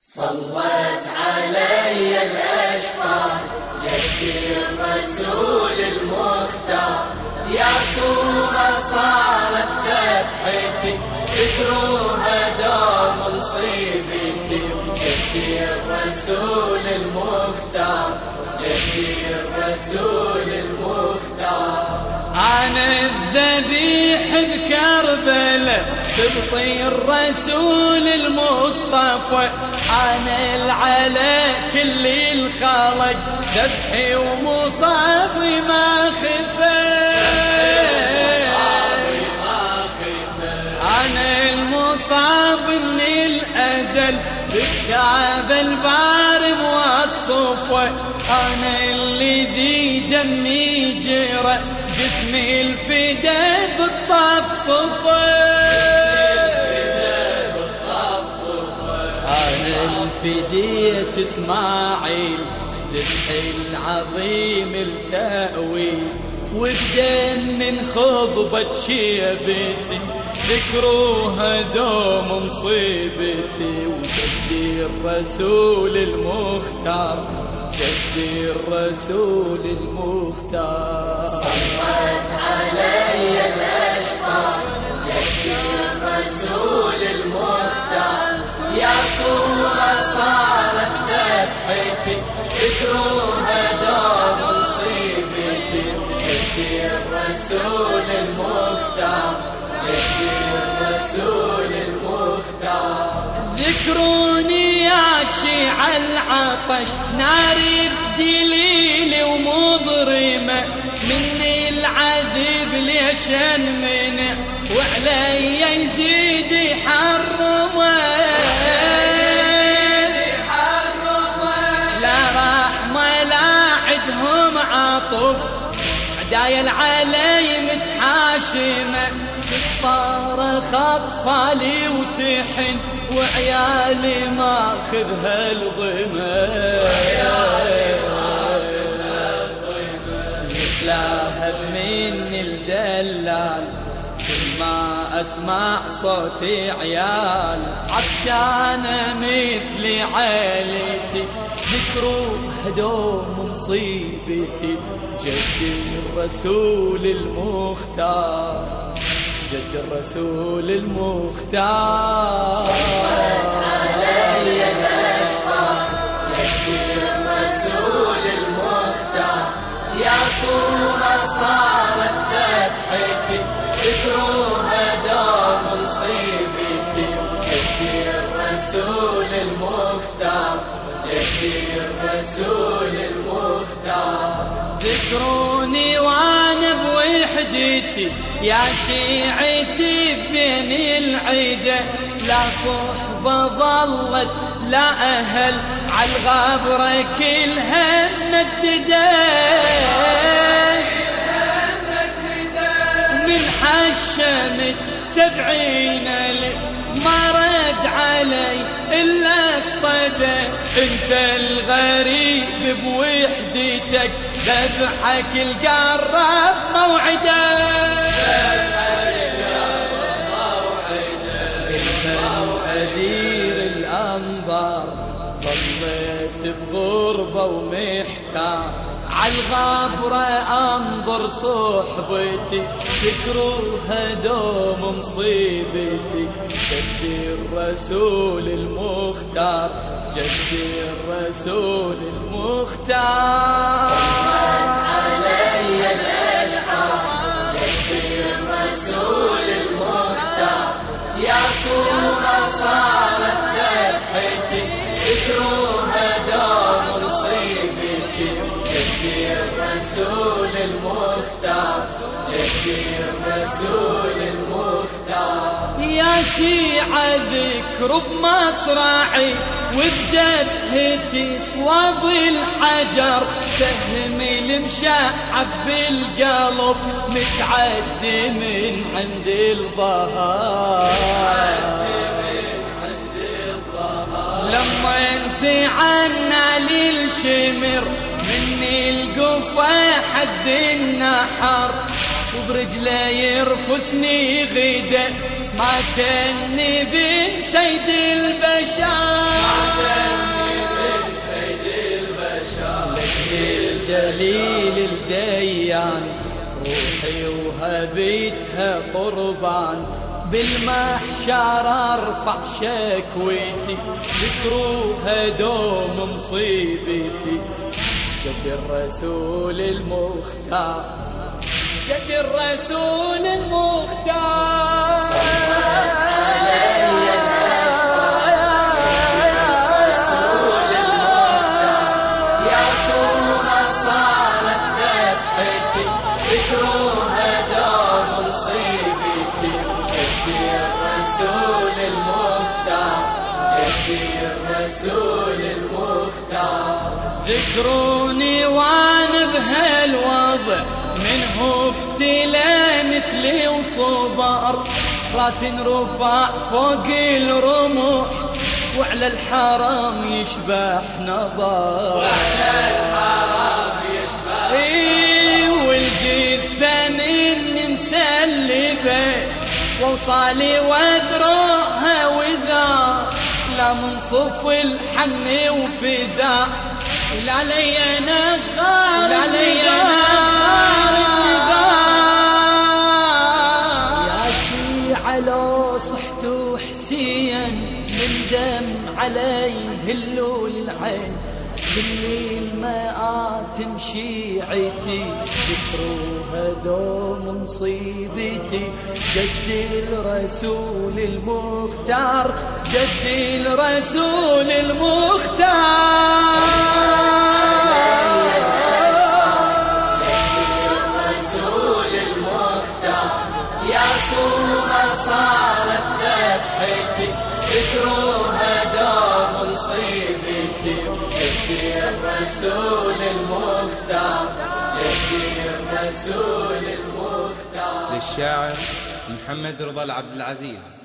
صلت علي الأشفار جدي الرسول المختار، يا صورة صارت ذبحتي ذكروها دوم مصيبتي. جدي الرسول المختار، جدي الرسول المختار. أنا الذبيح بكربلاء سبطي الرسول المصطفى، أنا العلى كل الخلق ذبحي ومصابي ما خفى. أنا المصاب من الأزل بالكعبة البارم والصفوة، أنا اللي ذي دمي جرى جسمي الفدا بالطف صفا. أنا الفدية اسماعيل ذبحي العظيم التأويل، وبدم من خضبة شيبتي ذكروها دوم مصيبتي. وجدي الرسول المختار، جدي الرسول المختار. صلت علي الأشفار جدي الرسول المختار، يا صورة صارت ذبحتي ذكروها دوم مصيبتي. جدي الرسول المختار، جدي الرسول المختار. ذكروني يا شيع العطش ناري بدليل ومضرمة، مني العذب ليش انمنع وعلي يزيد يحرمه. لا رحمة لا عدهم عطف عدايا العلي متحاشمة، صارخ أطفالي وتحن وعيالي ماخذها الظما. مثلها مني الدلال كل ما أسمع صوت عيال عطشانة مثل عيلتي ذكروها دوم مصيبتي. جدي الرسول المختار، جد الرسول المختار. صلت علي الأشفار جدي الرسول المختار، يا صورة صارت ذبحتي ذكروها دوم مصيبتي. جدي الرسول المختار، جدي الرسول المختار. ذكروني وانا بوحدتي يا شيعتي بين العيدة، لا صحبة ظلت لا أهل عالغابرة كلها منددة. من حشمت 70,000 ما رد علي إلا الصدى. انت الغريب بوحدتك ذبحك القرب موعده. انت الأدير الأنظار ضليت بغربة ومحتار عالغابرة أنظر صحبتي ذكروها دوم مصيبتي. جدي الرسول المختار، جدي الرسول المختار. صلت علي الأشفار جدي الرسول المختار، يا صورة صارت ذبحتي ذكروها دوم مصيبتي. جدي الرسول المختار، جدي الرسول المختار. يا شيعة ذكر بمصرعي وبجبهتي صواب الحجر، سهمي المشعب بالقلب متعدي من عند الظهر. لما انت عنا للشمر مني القفا حز النحر، وبرجله يرفسني غدا ما كان بن سيد البشر. دليل الديان، روحي وهبيتها قربان، بالمحشر ارفع شكويتي، ذكروها دوم مصيبتي. جد الرسول المختار، جد الرسول المختار، صلت علي الأشرار، الرسول المختار، يا صورة صارت ذبحتي، ذكروها دوم مصيبتي. جدي الرسول المختار، جدي الرسول المختار. ذكروني وانا بهالوضع، منه ابتلى مثلي وصبر، راسي رفع فوق الرمح، وعلى الحرام يشبح نظر، وعلى الحرام يشبح نظر. والجثة مني مسلبة، ووصالي واذرعها وذا، لا من صف الحن وفزاع، لا لي نغار، لا لي نغار النغار. يا شيعة لو صحت حسين، من دم علي هلوا العين، بالليل ما آتم شيعتي، ذكروها دوم مصيبتي. جد الرسول المختار، جد الرسول المختار، جدي الرسول المختار، يا صورة صارت ذبحتي، ذكروها دوم مصيبتي. جدي الرسول المختار، جدي الرسول المختار. للشاعر محمد رضا العبد العزيز.